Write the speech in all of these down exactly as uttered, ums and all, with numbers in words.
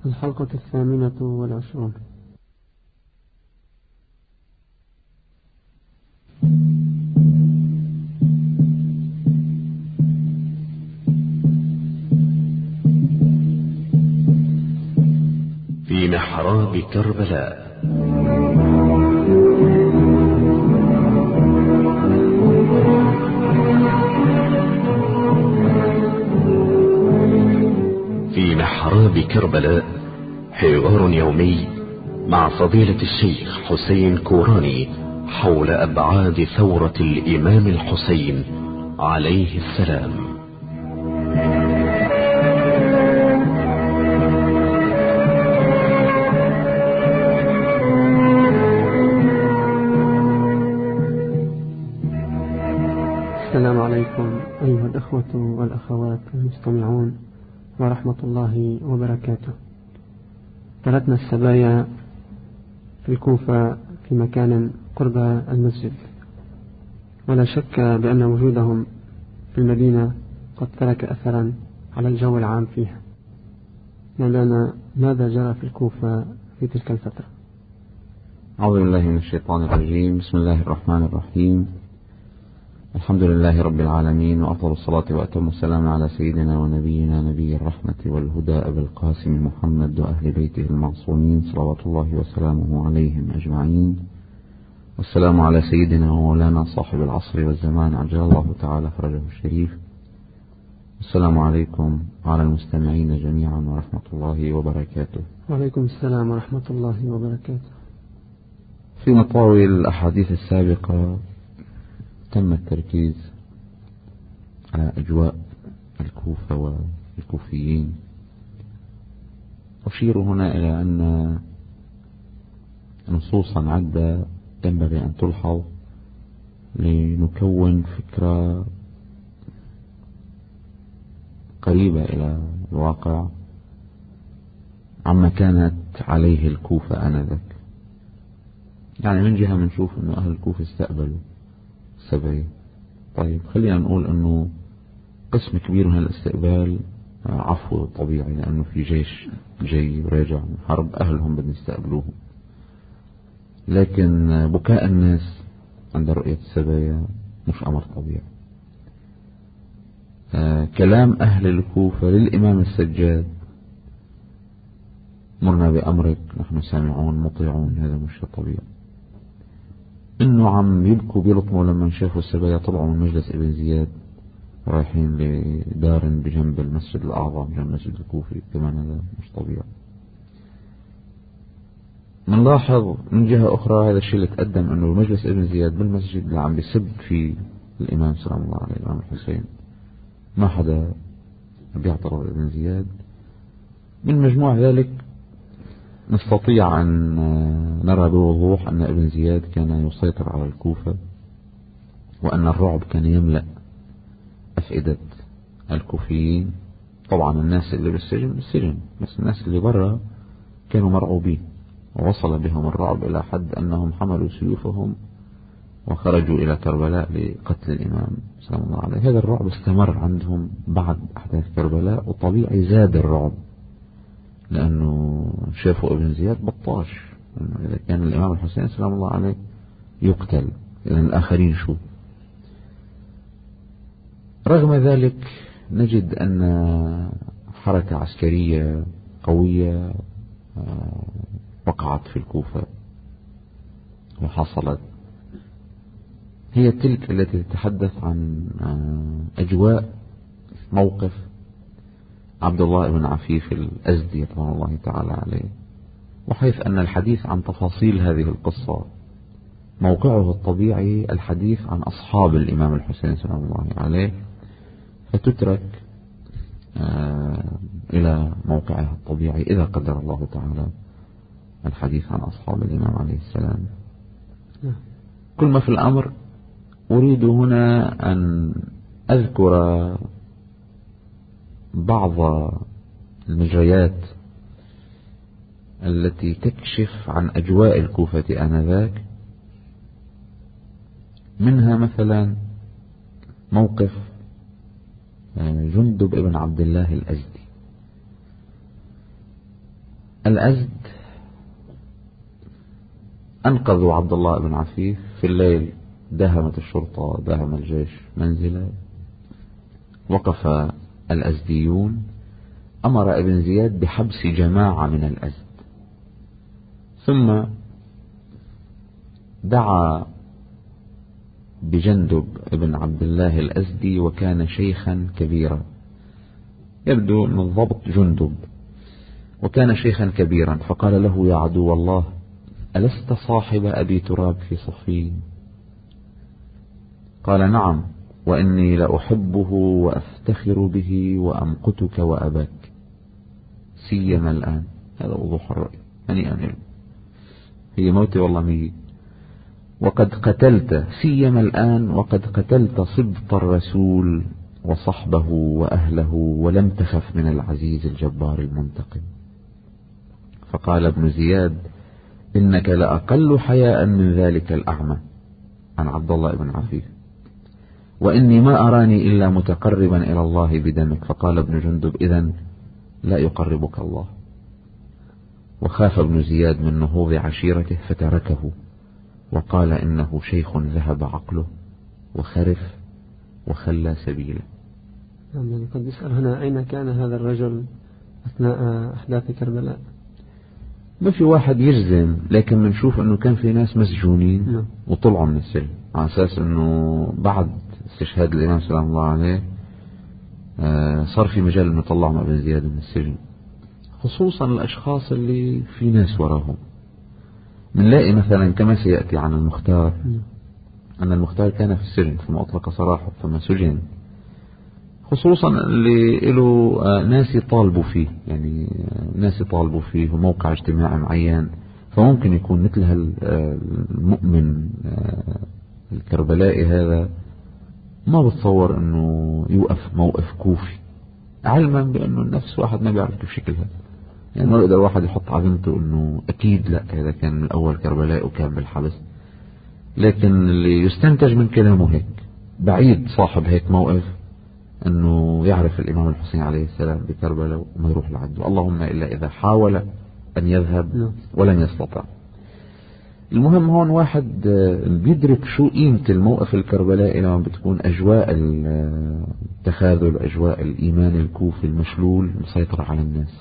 الحلقة الثامنة والعشرون. في محراب كربلاء. في محراب كربلاء حوار يومي مع فضيلة الشيخ حسين كوراني حول أبعاد ثورة الإمام الحسين عليه السلام. السلام عليكم أيها الأخوة والأخوات المستمعون ورحمة الله وبركاته. تركنا السبايا في الكوفة في مكان قرب المسجد، ولا شك بأن وجودهم في المدينة قد ترك أثرا على الجو العام فيها. مولانا، ماذا جرى في الكوفة في تلك الفترة؟ أعوذ بالله من الشيطان الرجيم. بسم الله الرحمن الرحيم. الحمد لله رب العالمين، وأفضل الصلاة وأتم السلام على سيدنا ونبينا نبي الرحمة والهدى أبي القاسم محمد وأهل بيته المعصومين صلوات الله وسلامه عليهم أجمعين. والسلام على سيدنا ومولانا صاحب العصر والزمان عجل الله تعالى فرجه الشريف. السلام عليكم وعلى المستمعين جميعا ورحمة الله وبركاته. وعليكم السلام ورحمة الله وبركاته. في مطاوي الأحاديث السابقة تم التركيز على أجواء الكوفة والكوفيين. أشير هنا إلى أن نصوصا عدة ينبغي أن تلحظ لنكون فكرة قريبة إلى الواقع عما كانت عليه الكوفة آنذاك. يعني من جهة منشوف أنه أهل الكوفة استقبلوا السبعية. طيب خلينا نقول أنه قسم كبير من الاستقبال عفو طبيعي، لأنه في جيش جاي راجع من حرب أهلهم بدهم يستقبلوهم. لكن بكاء الناس عند رؤية السبايا مش أمر طبيعي. آه كلام أهل الكوفة للإمام السجاد مرنا بأمرك نحن سامعون مطيعون، هذا مش طبيعي. إنه عم يبكوا بيلطموا لما شافوا السبايا طلعوا من مجلس ابن زياد رايحين لدار بجنب المسجد الأعظم بجنب المسجد الكوفي، كمان هذا مش طبيعي. منلاحظ من جهة أخرى هذا الشيء اللي تقدم، أنه مجلس ابن زياد بالمسجد اللي عم بيسب في الإمام سلام الله عليه الإمام الحسين ما حدا بيعترض ابن زياد. من مجموع ذلك نستطيع أن نرى بوضوح أن ابن زياد كان يسيطر على الكوفة، وأن الرعب كان يملأ أفئدة الكوفيين. طبعا الناس اللي بالسجن بالسجن، بس الناس اللي برا كانوا مرعوبين، ووصل بهم الرعب إلى حد أنهم حملوا سيوفهم وخرجوا إلى كربلاء لقتل الإمام سلام الله عليه. هذا الرعب استمر عندهم بعد أحداث كربلاء، وطبيعي زاد الرعب لأنه شافوا ابن زياد بطاش، إذا كان الإمام الحسين سلام الله عليه يقتل إذن الآخرين شو. رغم ذلك نجد أن حركة عسكرية قوية وقعت في الكوفة وحصلت، هي تلك التي تتحدث عن أجواء موقف عبد الله بن عفيف الأزدي رضوان الله تعالى عليه، وحيث أن الحديث عن تفاصيل هذه القصة موقعه الطبيعي الحديث عن أصحاب الإمام الحسين سلام الله عليه، فتترك إلى موقعها الطبيعي إذا قدر الله تعالى الحديث عن أصحاب الإمام عليه السلام. كل ما في الأمر أريد هنا أن أذكر بعض المجريات التي تكشف عن أجواء الكوفة آنذاك. منها مثلا موقف جندب ابن عبد الله الأزدي. الأزد أنقذوا عبد الله بن عفيف في الليل، داهمت الشرطة داهم الجيش منزله، وقف الأزديون، أمر ابن زياد بحبس جماعة من الأزد، ثم دعا بجندب ابن عبد الله الأزدي وكان شيخا كبيرا، يبدو أن الضبط جندب، وكان شيخا كبيرا، فقال له: يا عدو الله، ألست صاحب أبي تراب في صفين؟ قال: نعم، وإني لأحبه وأفتخر به وأمقتك وأباك، سيما الآن. هذا وضوح الرأي، هنيئا، هي موتي والله مية، وقد قتلت سيما الآن وقد قتلت صبط الرسول وصحبه وأهله ولم تخف من العزيز الجبار المنتقم. فقال ابن زياد: إنك لأقل حياء من ذلك الأعمى عن عبد الله بن عفيف، وإني ما أراني إلا متقربا إلى الله بدمك. فقال ابن جندب: إذن لا يقربك الله. وخاف ابن زياد من نهوض عشيرته فتركه، وقال: إنه شيخ ذهب عقله وخرف وخلى سبيله. يعني قد يسأل هنا: أين كان هذا الرجل أثناء أحداث كربلاء؟ ما في واحد يجزم، لكن بنشوف أنه كان في ناس مسجونين وطلعوا من السجن على أساس أنه بعد استشهاد الإمام سلام الله عليه صار في مجال أنه طلعوا ابن زياد من السجن، خصوصا الأشخاص اللي في ناس وراهم. منلاقي مثلا كما سيأتي عن المختار أن المختار كان في السجن ثم أطلق سراحه ثم سجن، خصوصا اللي له ناس يطالبوا فيه، يعني ناس يطالبوا فيه وموقع اجتماعي معين، فممكن يكون مثل هالمؤمن الكربلائي هذا ما بتصور أنه يوقف موقف كوفي، علما بأنه النفس واحد ما بيعرف كيف شكلها، يعني ما يقدر واحد يحط عزمته أنه أكيد لا هذا كان من الأول كربلاء وكان بالحبس، لكن اللي يستنتج من كلامه هيك. بعيد صاحب هيك موقف أنه يعرف الإمام الحسين عليه السلام بكربلاء وما يروح لعنده، اللهم إلا إذا حاول أن يذهب ولن يستطع. المهم هون واحد بيدرك شو قيمة الموقف الكربلائي لما بتكون أجواء التخاذل، أجواء الإيمان الكوفي المشلول مسيطرة على الناس.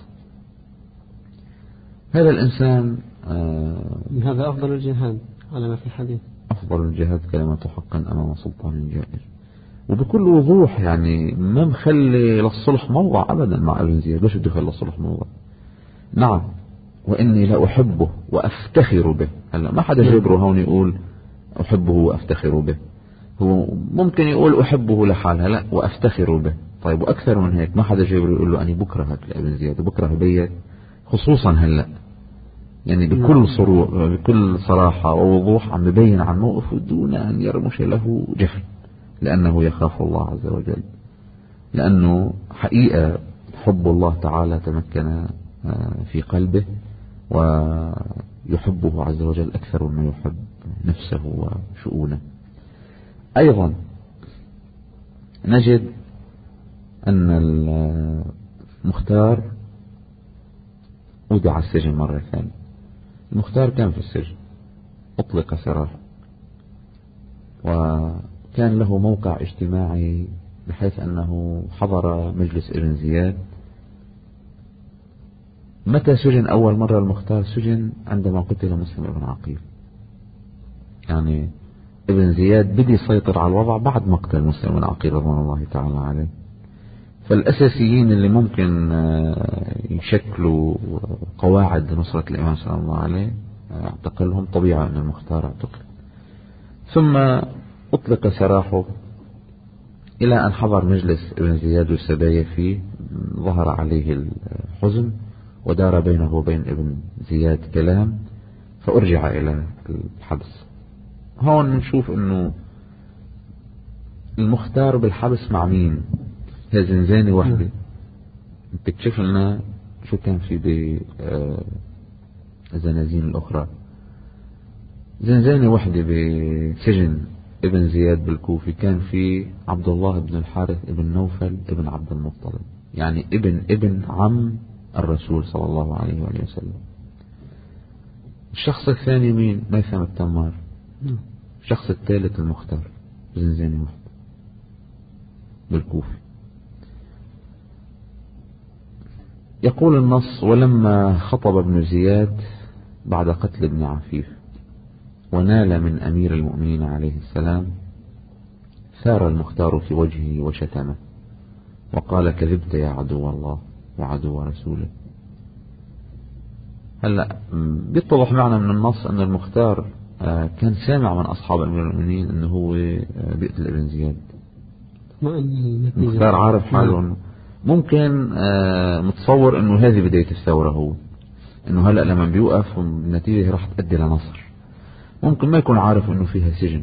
هذا الإنسان هذا أفضل الجهاد على ما في الحديث، أفضل الجهاد كلمة حقا أمام سلطان جائر، وبكل وضوح يعني ما مخلي للصلح موضع أبدا مع ابن زياد. ليش بده يخلي للصلح موضع؟ نعم، وإني لا أحبه وأفتخر به. هلا ما حدا جبره هون يقول أحبه وأفتخر به، هو ممكن يقول أحبه لحالها، لا وأفتخر به. طيب وأكثر من هيك ما حدا جبره يقول له أنا بكرهك لابن زياد وبكره بيك، خصوصا هلا يعني بكل صروح بكل صراحة ووضوح عم يبين عن موقفه دون أن يرمش له جفن، لأنه يخاف الله عز وجل، لأنه حقيقة حب الله تعالى تمكن في قلبه ويحبه عز وجل أكثر مما يحب نفسه وشؤونه. أيضا نجد أن المختار ودع السجن مرة ثانية. المختار كان في السجن، أطلق سراحه، وكان له موقع اجتماعي بحيث أنه حضر مجلس ابن زياد. متى سجن أول مرة المختار؟ سجن عندما قتل مسلم ابن عقيل، يعني ابن زياد بدي يسيطر على الوضع بعد مقتل مسلم ابن عقيل رضوان الله تعالى عليه. فالأساسيين اللي ممكن يشكلوا قواعد نصرة الإمام صلى الله عليه اعتقلهم، طبيعة أن المختار اعتقل. ثم أطلق سراحه إلى أن حضر مجلس ابن زياد والسبايا فيه، ظهر عليه الحزن ودار بينه وبين ابن زياد كلام، فأرجع إلى الحبس. هون نشوف أنه المختار بالحبس مع مين؟ هي زنزانة واحدة. بتكشف لنا شو كان في بالزنازين الأخرى. زنزانة واحدة بسجن ابن زياد بالكوفي كان في عبد الله بن الحارث ابن نوفل ابن عبد المطلب، يعني ابن ابن عم الرسول صلى الله عليه وآله وسلم. الشخص الثاني مين؟ ميثم التمار. الشخص الثالث المختار زنزاني واحد بالكوفة. يقول النص: ولما خطب ابن زياد بعد قتل ابن عفيف ونال من أمير المؤمنين عليه السلام، ثار المختار في وجهه وشتمه وقال: كذبت يا عدو الله وعدو رسوله. هلأ بيتضح معنا من النص أن المختار كان سامع من أصحاب أمير المؤمنين أنه هو بيقتل ابن زياد. المختار عارف حاله أنه ممكن متصور أنه هذه بداية الثورة، هو أنه هلأ لما بيوقف النتيجة راح تؤدي لنصر. ممكن ما يكون عارف أنه فيها سجن.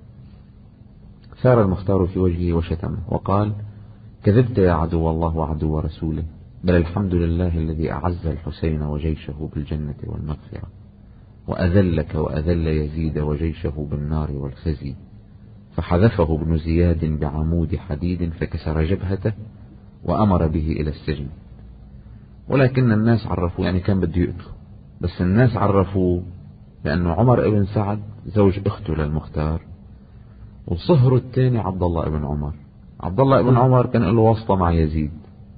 ثار المختار في وجهه وشتمه وقال: كذبت يا عدو الله وعدو رسوله، بل الحمد لله الذي أعز الحسين وجيشه بالجنة والمغفرة، وأذلك وأذل يزيد وجيشه بالنار والخزي، فحذفه ابن زياد بعمود حديد فكسر جبهته وأمر به إلى السجن. ولكن الناس عرفوا، يعني كان بده يقتله، بس الناس عرفوا لأنه عمر ابن سعد زوج أخته للمختار، وصهره الثاني عبد الله ابن عمر. عبد الله ابن عمر كان له واسطة مع يزيد،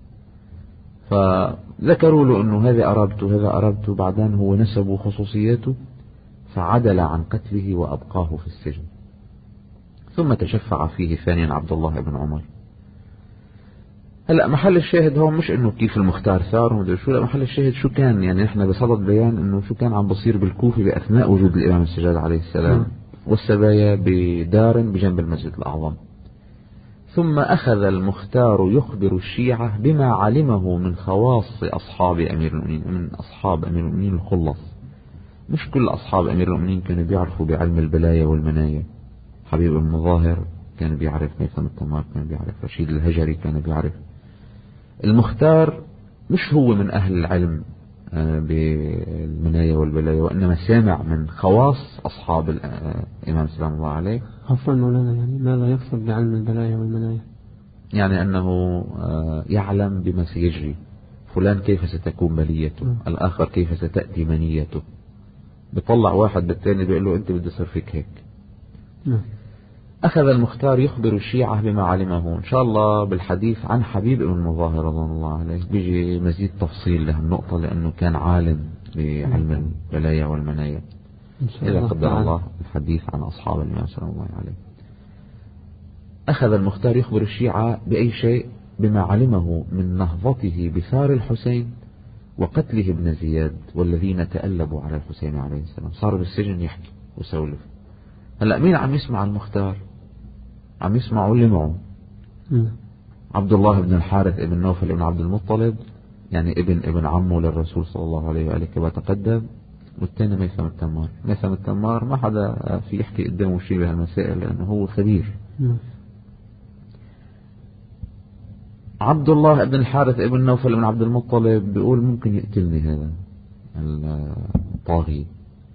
فذكروا له أنه هذا أرابته هذا أرابته، بعدين هو نسبوا خصوصياته فعدل عن قتله وأبقاه في السجن. ثم تشفع فيه ثانيا عبد الله ابن عمر. هلأ محل الشاهد هو مش انه كيف المختار ثار ومدري شو، لا، محل الشاهد شو كان، يعني احنا بصدد بيان انه شو كان عم بصير بالكوفة بأثناء وجود الإمام السجاد عليه السلام والسبايا بدار بجنب المسجد الأعظم. ثم أخذ المختار يخبر الشيعة بما علمه من خواص أصحاب أمير المؤمنين، من أصحاب أمير المؤمنين الخلص. مش كل أصحاب أمير المؤمنين كانوا بيعرفوا بعلم البلايا والمنايا. حبيب المظاهر كان بيعرف، ميثم التمار كان بيعرف، رشيد الهجري كان بيعرف. المختار مش هو من أهل العلم بالمنايا والبلايا، وإنما سامع من خواص أصحاب الإمام سلام الله عليه. عفوا مولانا، يعني ماذا يقصد بعلم البلايا والمنايا؟ يعني أنه يعلم بما سيجري، فلان كيف ستكون بليته، م. الآخر كيف ستأتي منيته. بيطلع واحد بالتاني بيقول له أنت بدي صير فيك هيك. م. أخذ المختار يخبر الشيعة بما علمه. إن شاء الله بالحديث عن حبيب ابن المظاهر رضوان الله عليه بيجي مزيد تفصيل له النقطة، لأنه كان عالم بعلم البلايا والمنايا إذا قدر الله الحديث عن أصحاب الإمام صلى الله عليه. أخذ المختار يخبر الشيعة بأي شيء؟ بما علمه من نهضته بثار الحسين وقتله ابن زياد والذين تألبوا على الحسين عليه السلام. صار بالسجن يحكي وسولف. هلأ مين عم يسمع المختار؟ عم يسمعوا اللي معه عبد الله بن الحارث ابن نوفل ابن عبد المطلب، يعني ابن ابن عمه للرسول صلى الله عليه وآله كما تقدم، والثاني ميثم التمار. ميثم التمار ما حدا في يحكي قدامه شيء بهالمسائل لأنه هو خبير. م. عبد الله بن الحارث ابن نوفل ابن عبد المطلب بيقول ممكن يقتلني هذا الطاغي،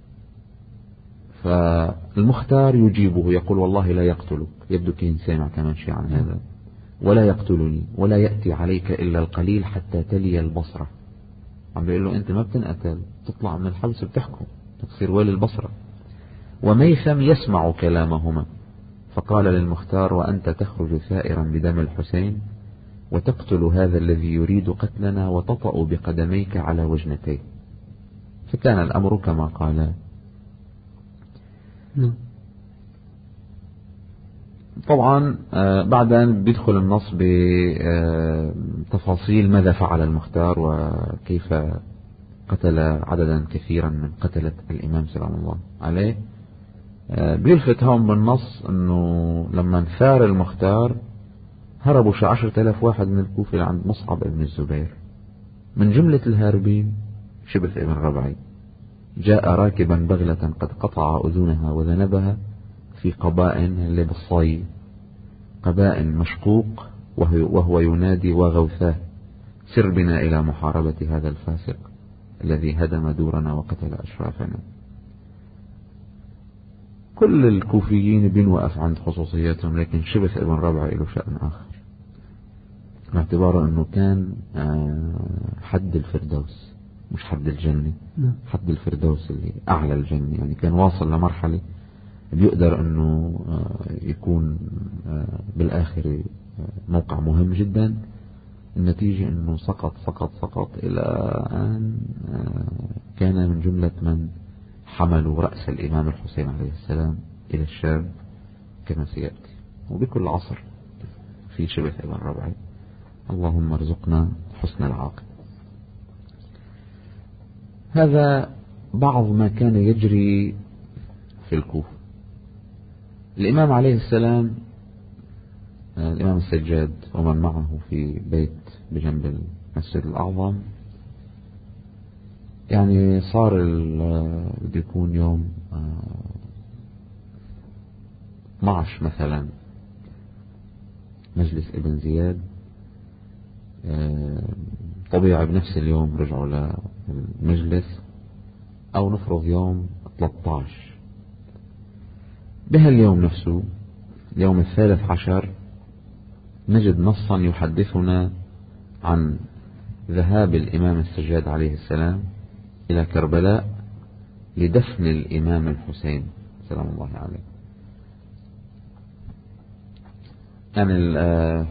فالمختار يجيبه يقول والله لا يقتلك، يبدو كين سامع كمان شيء عن هذا، ولا يقتلني ولا يأتي عليك إلا القليل حتى تلي البصرة. عم بيقول له أنت ما بتنقتل، تطلع من الحبس بتحكم، تصير والي البصرة. وميثم يسمع كلامهما فقال للمختار: وأنت تخرج ثائرا بدم الحسين وتقتل هذا الذي يريد قتلنا وتطأ بقدميك على وجنتيه. فكان الأمر كما قال. طبعا بعدين بيدخل النص بتفاصيل ماذا فعل المختار وكيف قتل عددا كثيرا من قتلة الإمام سلام الله عليه. بيلفت هون بالنص أنه لما ثار المختار هربوا شي عشرة آلاف واحد من الكوفة عند مصعب ابن الزبير. من جملة الهاربين شبث ابن ربعي جاء راكبا بغلة قد قطع أذنها وذنبها في قباء اللي بالصي، قباء مشقوق، وهو ينادي: وغوثاه سر بنا إلى محاربة هذا الفاسق الذي هدم دورنا وقتل أشرافنا. كل الكوفيين بنوقف عند خصوصياتهم، لكن شبث ابن ربعي له شأن آخر. باعتباره أنه كان حد الفردوس، مش حد الجنة، حد الفردوس اللي أعلى الجنة، يعني كان واصل لمرحلة بيقدر أنه يكون بالآخر موقع مهم جدا. النتيجة أنه سقط سقط سقط إلى أن كان من جملة من حملوا رأس الإمام الحسين عليه السلام إلى الشام كما سيأتي. وبكل عصر في شبه ابن ربعي. اللهم ارزقنا حسن العاقبة. هذا بعض ما كان يجري في الكوفة. الإمام عليه السلام، الإمام السجاد ومن معه في بيت بجنب المسجد الأعظم، يعني صار بده يكون يوم اثني عشر مثلا مجلس ابن زياد، طبيعي بنفس اليوم رجعوا للمجلس، أو نفرض يوم ثلاثة عشر. بهاليوم نفسه اليوم الثالث عشر نجد نصا يحدثنا عن ذهاب الإمام السجاد عليه السلام إلى كربلاء لدفن الإمام الحسين سلام الله عليه. يعني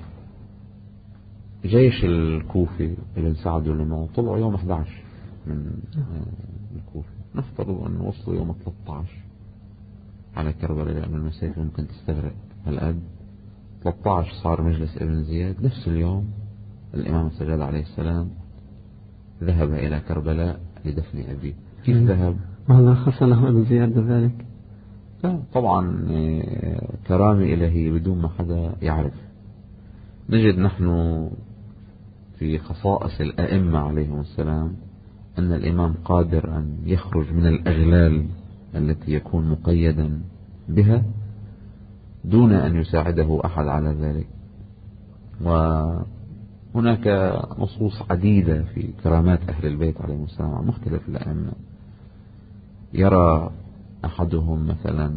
جيش الكوفي اللي انساعدوا لما طلعوا يوم أحد عشر من الكوفي، نفترض أن وصلوا يوم ثلاثة عشر على كربلاء، لأن المسافة ممكن تستغرق هالقد. ثلاثة عشر صار مجلس ابن زياد، نفس اليوم الإمام السجاد عليه السلام ذهب إلى كربلاء لدفن أبيه. كيف ذهب؟ ماذا خص له ابن زياد بذلك؟ طبعا كرامة إلهية بدون ما حدا يعرف. نجد نحن في خصائص الأئمة عليهم السلام أن الإمام قادر أن يخرج من الأغلال التي يكون مقيدا بها دون أن يساعده أحد على ذلك. وهناك نصوص عديدة في كرامات أهل البيت عليهم السلام عن مختلف الأئمة. يرى أحدهم مثلا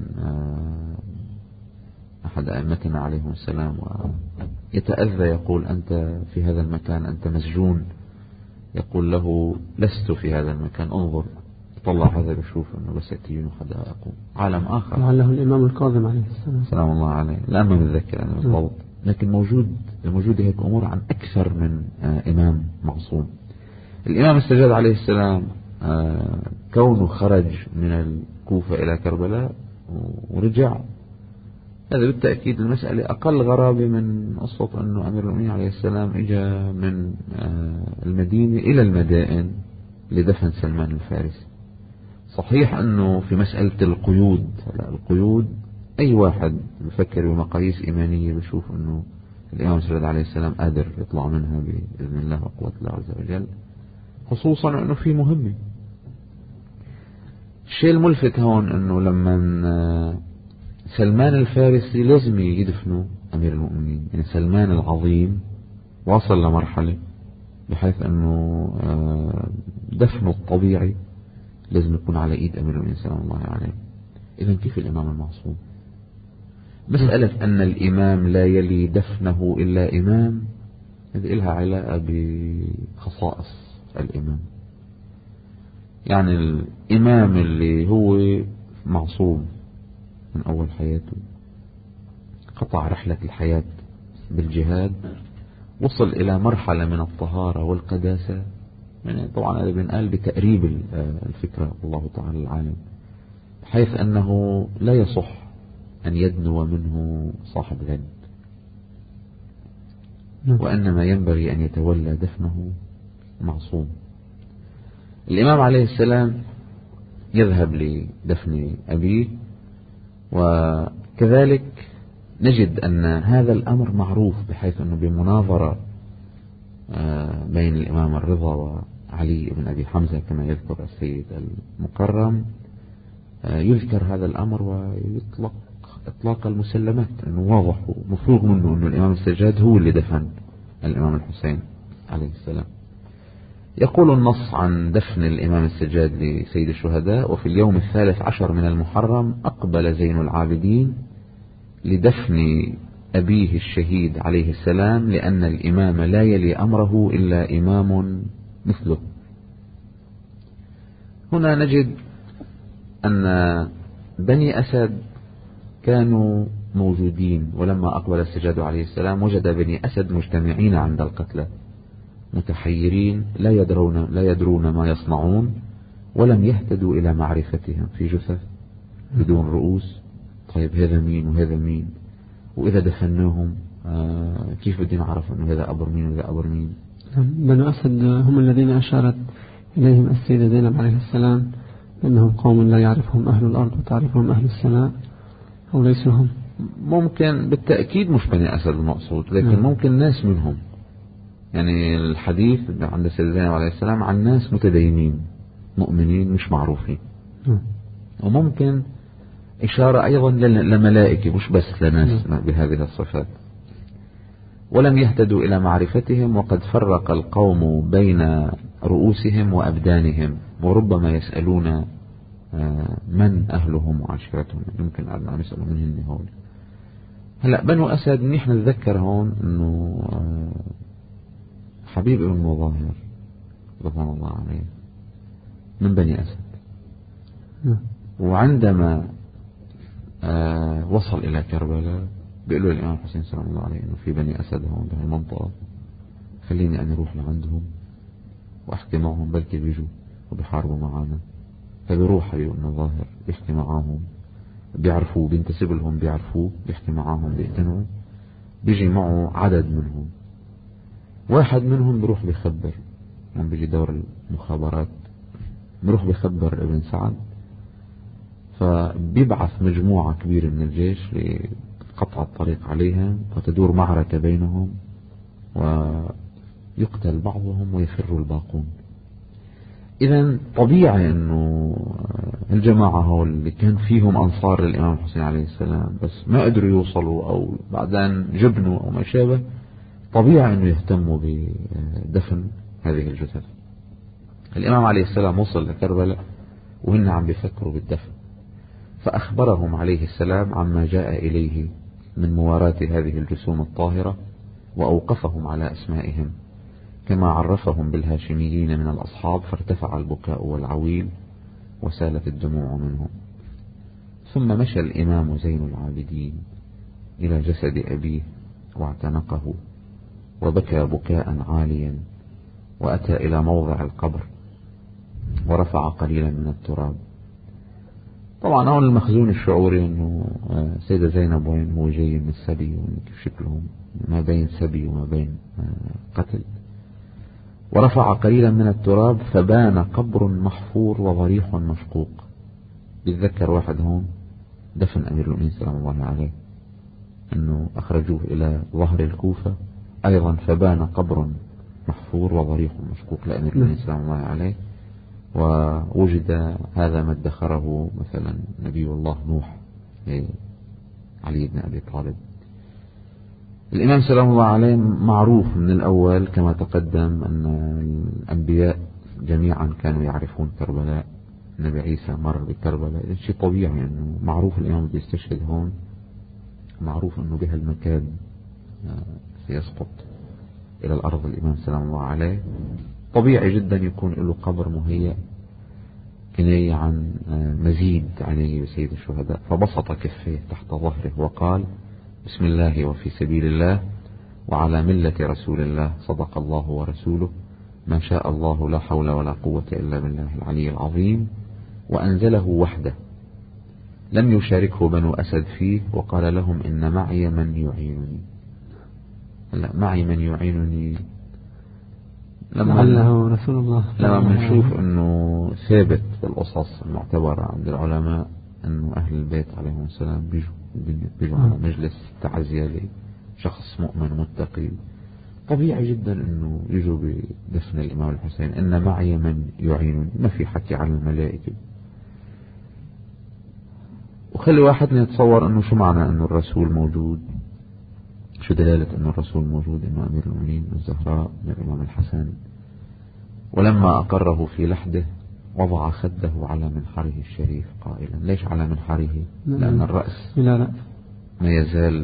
أحد أئمتنا عليهم السلام ويتأذى، يقول أنت في هذا المكان أنت مسجون، يقول له لست في هذا المكان، انظر طلع هذا بشوف أنه بس يأتيون حدا أقوم. عالم آخر لعله الإمام الكاظم عليه السلام سلام الله عليه، لا ما متذكر أنا بالضبط، لكن موجود موجود هيك أمور عن أكثر من إمام معصوم. الإمام السجاد عليه السلام كونه خرج من الكوفة إلى كربلاء ورجع، هذا بالتأكيد المسألة أقل غرابة من قصة أنه أمير المؤمنين عليه السلام إجا من المدينة إلى المدائن لدفن سلمان الفارسي. صحيح أنه في مسألة القيود، القيود أي واحد بفكر بمقاييس إيمانية بشوف أنه الإمام السجاد عليه السلام قادر يطلع منها بإذن الله وقوة الله عز وجل، خصوصا أنه في مهمة. الشيء الملفت هون أنه لما سلمان الفارسي لازم يدفنوا أمير المؤمنين، يعني سلمان العظيم وصل لمرحلة بحيث أنه دفنه الطبيعي لازم يكون على إيد أمير المؤمنين سلام الله عليه. إذن كيف الإمام المعصوم؟ مسألة أن الإمام لا يلي دفنه إلا إمام، هذه إلها علاقة بخصائص الإمام. يعني الإمام اللي هو معصوم من أول حياته، قطع رحلة الحياة بالجهاد، وصل إلى مرحلة من الطهارة والقداسة، يعني طبعا هذا بنقال بتقريب الفكرة الله تعالى العالم، بحيث أنه لا يصح أن يدنو منه صاحب غد، وأنما ينبغي أن يتولى دفنه معصوم. الإمام عليه السلام يذهب لدفن أبيه، وكذلك نجد أن هذا الأمر معروف، بحيث أنه بمناظرة بين الإمام الرضا وعلي بن أبي حمزة كما يذكر السيد المكرم، يذكر هذا الأمر ويطلق إطلاق المسلمات، أنه واضح ومفروغ منه أنه الإمام السجاد هو اللي دفن الإمام الحسين عليه السلام. يقول النص عن دفن الإمام السجاد لسيد الشهداء: وفي اليوم الثالث عشر من المحرم أقبل زين العابدين لدفن أبيه الشهيد عليه السلام، لأن الإمام لا يلي أمره إلا إمام مثله. هنا نجد أن بني أسد كانوا موجودين، ولما أقبل السجاد عليه السلام وجد بني أسد مجتمعين عند القتلى متحيرين، لا يدرون, لا يدرون ما يصنعون، ولم يهتدوا إلى معرفتهم في جثث بدون رؤوس. طيب هذا مين وهذا مين؟ وإذا دفناهم آه كيف بدنا نعرف أنه هذا أبر مين وهذا أبر مين؟ بنو أسد هم الذين أشارت إليهم السيدة زينب عليه السلام أنهم قوم لا يعرفهم أهل الأرض وتعرفهم أهل السماء، أو ليسوا هم؟ ممكن بالتأكيد مش بني أسد المقصود، لكن ممكن ناس منهم. يعني الحديث عند السيدة زينب عليه السلام عن ناس متدينين مؤمنين مش معروفين، وممكن إشارة أيضا لملائكة مش بس لناس بهذه الصفات. ولم يهتدوا إلى معرفتهم، وقد فرق القوم بين رؤوسهم وأبدانهم، وربما يسألون من أهلهم وعشيرتهم، يمكن أن نسأل منهم هون. هلأ بنو أسد نحن نتذكر هون أنه حبيب ابن مظاهر رضوان الله عليه من بني أسد، وعندما وصل إلى كربلاء بيقول له الإمام حسين سلام الله عليه أنه في بني أسد هون بهذه المنطقة، خليني أن أروح لعندهم وأحكي معهم بلكي بيجوا وبيحاربوا معانا. فبيروح حبيب ابن مظاهر بيحكي معاهم، بيعرفوه، بينتسب لهم، بيعرفوه، بيحكي معاهم، بيقتنعوا. بيجي معه عدد منهم، واحد منهم بيروح بيخبر، يعني بيجي دور المخابرات، بيروح بيخبر ابن سعد، فبيبعث مجموعة كبيرة من الجيش لقطع الطريق عليهم، فتدور معركة بينهم ويقتل بعضهم ويفر الباقون. إذن طبيعي أنه الجماعة هول اللي كان فيهم أنصار للإمام الحسين عليه السلام بس ما قدروا يوصلوا أو بعدين جبنوا أو ما شابه، طبيعي أنه يهتموا بدفن هذه الجثث. الإمام عليه السلام وصل لكربلاء وهن عم بيفكروا بالدفن، فأخبرهم عليه السلام عما جاء إليه من مواراة هذه الجسوم الطاهرة، وأوقفهم على أسمائهم كما عرفهم بالهاشميين من الأصحاب، فارتفع البكاء والعويل وسالت الدموع منهم. ثم مشى الإمام زين العابدين إلى جسد أبيه واعتنقه وبكى بكاء عاليا، وأتى إلى موضع القبر ورفع قليلا من التراب. طبعا هون المخزون الشعوري أنه سيدة زينب وين هو جاي من السبي، وكيف شكلهم ما بين سبي وما بين قتل. ورفع قليلا من التراب فبان قبر محفور وضريح مشقوق. يتذكر واحد هون دفن أمير المؤمنين سلام الله عليه، أنه أخرجوه إلى ظهر الكوفة أيضا، فبان قبر محفور وضريح مشقوق لأمير المؤمنين سلام الله عليه. ووجد هذا ما ادخره مثلا نبي الله نوح علي بن أبي طالب. الإمام سلام الله عليه معروف من الأول كما تقدم أن الأنبياء جميعا كانوا يعرفون كربلاء. النبي عيسى مر بكربلاء، شيء طبيعي أنه معروف الإمام بيستشهد هون، معروف أنه بها المكان سيسقط إلى الأرض الإمام سلام الله عليه. طبيعي جدا يكون له قبر مهيأ كناية عن مزيد عليه بسيد الشهداء. فبسط كفيه تحت ظهره وقال: بسم الله وفي سبيل الله وعلى ملة رسول الله، صدق الله ورسوله، ما شاء الله لا حول ولا قوة إلا بالله العلي العظيم. وأنزله وحده لم يشاركه بنو أسد فيه، وقال لهم: إن معي من يعينني. لا معي من يعينني لما لعله رسول الله. لما بنشوف انه ثابت بالقصص المعتبرة عند العلماء انه اهل البيت عليهم السلام بيجوا بيجوا على مجلس تعزية لشخص مؤمن متقي، طبيعي جدا انه يجوا بدفن الامام الحسين. ان معي من يعينني، ما في حكي عن الملائكة. وخلي واحد يتصور انه شو معنى انه الرسول موجود، شو دلالة انه الرسول موجود، انه امير المؤمنين الزهراء من الامام الحسن. ولما اقره في لحده وضع خده على منحره الشريف قائلا: ليش على منحره؟ لان الرأس لا لا ما يزال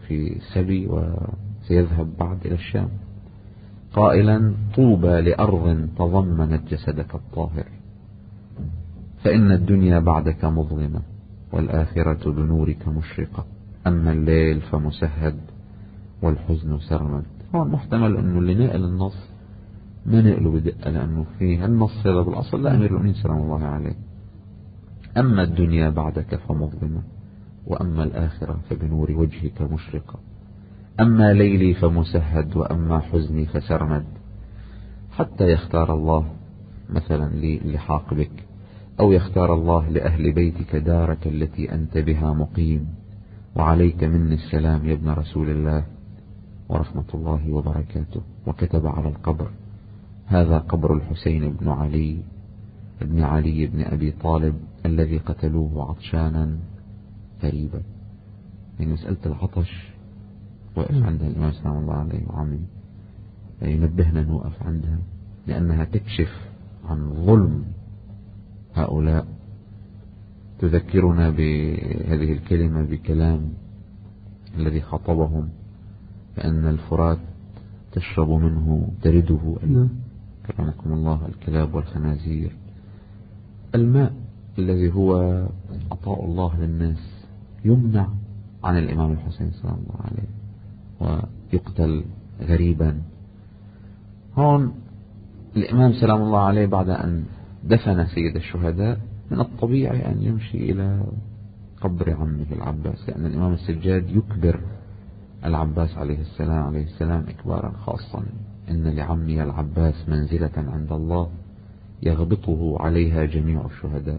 في سبي وسيذهب بعد إلى الشام، قائلا: طوبى لأرض تضمنت جسدك الطاهر، فإن الدنيا بعدك مظلمة والآخرة بنورك مشرقة، أما الليل فمسهد والحزن سرمد. هو محتمل أنه اللي نقل النص ما نقله بدقة، لأنه في النص هذا بالأصل لا أمير المؤمنين سلام الله عليه: أما الدنيا بعدك فمظلمة وأما الآخرة فبنور وجهك مشرقة، أما ليلي فمسهد وأما حزني فسرمد. حتى يختار الله مثلا للحاق بك، أو يختار الله لأهل بيتك دارك التي أنت بها مقيم. وعليك مني السلام يا ابن رسول الله ورحمة الله وبركاته. وكتب على القبر: هذا قبر الحسين بن علي ابن علي بن أبي طالب الذي قتلوه عطشانا قريبا. يعني مسألة العطش وقف عندها الإمام سلام الله عليه وعمي ينبهنا نوقف عندها، لأنها تكشف عن ظلم هؤلاء. تذكرنا بهذه الكلمة بكلام الذي خاطبهم: فأن الفرات تشرب منه ترده كرمكم الله الكلاب والخنازير. الماء الذي هو عطاء الله للناس يمنع عن الإمام الحسين سلام الله عليه ويقتل غريبا. هون الإمام سلام الله عليه بعد أن دفن سيد الشهداء من الطبيعي أن يمشي إلى قبر عمه العباس، لأن الإمام السجاد يكبر العباس عليه السلام عليه السلام إكبارا خاصا: إن لعمي العباس منزلة عند الله يغبطه عليها جميع الشهداء.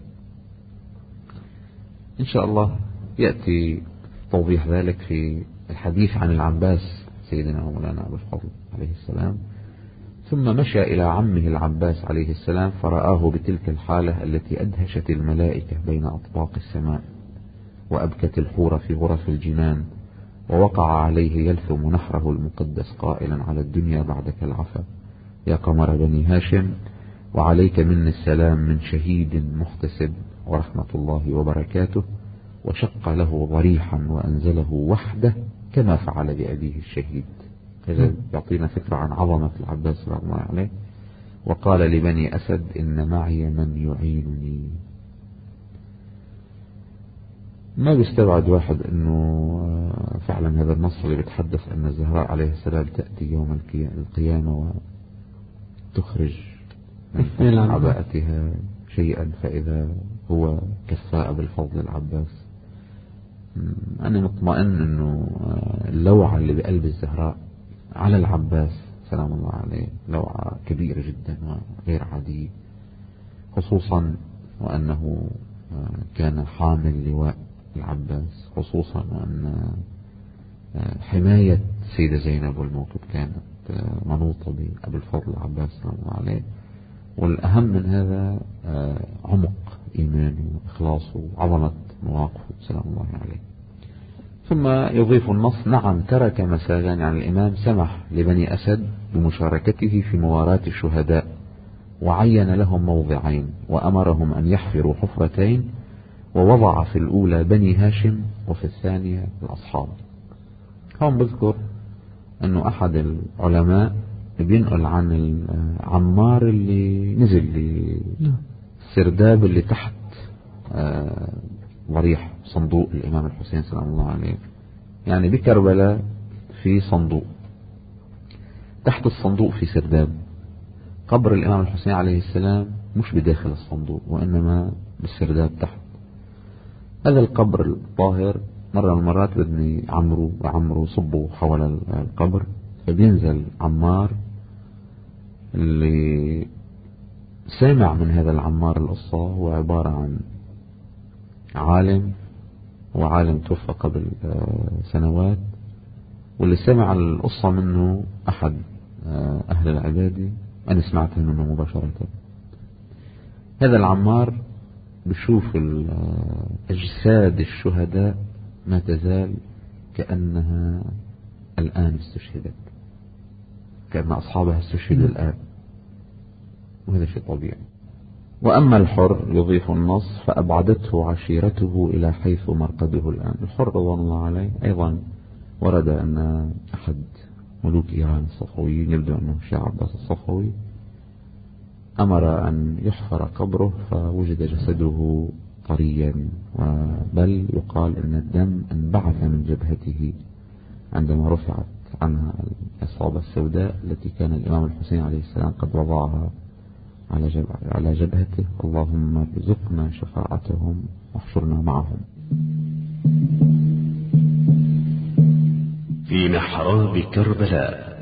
إن شاء الله يأتي توضيح ذلك في الحديث عن العباس سيدنا مولانا أبو الفضل عليه السلام. ثم مشى إلى عمه العباس عليه السلام فرآه بتلك الحالة التي أدهشت الملائكة بين أطباق السماء وأبكت الحور في غرف الجنان، ووقع عليه يلثم نحره المقدس قائلا: على الدنيا بعدك العفا يا قمر بني هاشم، وعليك مني السلام من شهيد محتسب ورحمة الله وبركاته. وشق له ضريحا وأنزله وحده كما فعل بأبيه الشهيد. هذا يعطينا فكرة عن عظمة العباس رضي الله عليه. وقال لبني أسد: إن معي من يعينني. ما بيستبعد واحد أنه فعلا هذا النص اللي بيتحدث أن الزهراء عليه السلام تأتي يوم القيامة وتخرج من عباءتها شيئا فإذا هو كفاء بالفضل العباس. أنا مطمئن أنه اللوعة اللي بقلب الزهراء على العباس سلام الله عليه لوعة كبيرة جدا وغير عادية، خصوصا وأنه كان حامل لواء العباس، خصوصا وأن حماية سيدة زينب والموكب كانت منوطة بأبي الفضل العباس سلام الله عليه. والأهم من هذا عمق إيمانه وإخلاصه وعظمة مواقفه سلام الله عليه. ثم يضيف النص: نعم ترك مساغان عن الإمام، سمح لبني أسد بمشاركته في مواراه الشهداء، وعين لهم موضعين، وأمرهم أن يحفروا حفرتين، ووضع في الأولى بني هاشم وفي الثانية الأصحاب. هم بذكر أنه أحد العلماء بينقل عن العمار اللي نزل للسرداب اللي تحت ضريح صندوق الإمام الحسين سلام الله عليه. يعني بكربلاء في صندوق، تحت الصندوق في سرداب. قبر الإمام الحسين عليه السلام مش بداخل الصندوق وإنما بالسرداب تحت. هذا القبر الطاهر مرة من المرات بدني عمرو وعمرو صبوا حول القبر، فبينزل عمار اللي سامع من هذا العمار القصة. هو عبارة عن عالم، وعالم توفى قبل سنوات، واللي سمع القصة منه أحد أهل العبادة، أنا سمعتها منه مباشرة. هذا العمار بشوف أجساد الشهداء ما تزال كأنها الآن استشهدت، كأن أصحابها استشهدوا الآن، وهذا شيء طبيعي. وأما الحر يضيف النص: فأبعدته عشيرته إلى حيث مرقده الآن. الحر رضوان الله عليه أيضا ورد أن أحد ملوك إيران الصفويين، يبدو أنه الشاه عباس الصفوي، أمر أن يحفر قبره فوجد جسده طريا، بل يقال أن الدم انبعث من جبهته عندما رفعت عنها الإصابة السوداء التي كان الإمام الحسين عليه السلام قد وضعها على جبهته. اللهم ارزقنا شفاعتهم واحشرنا معهم. في محراب كربلاء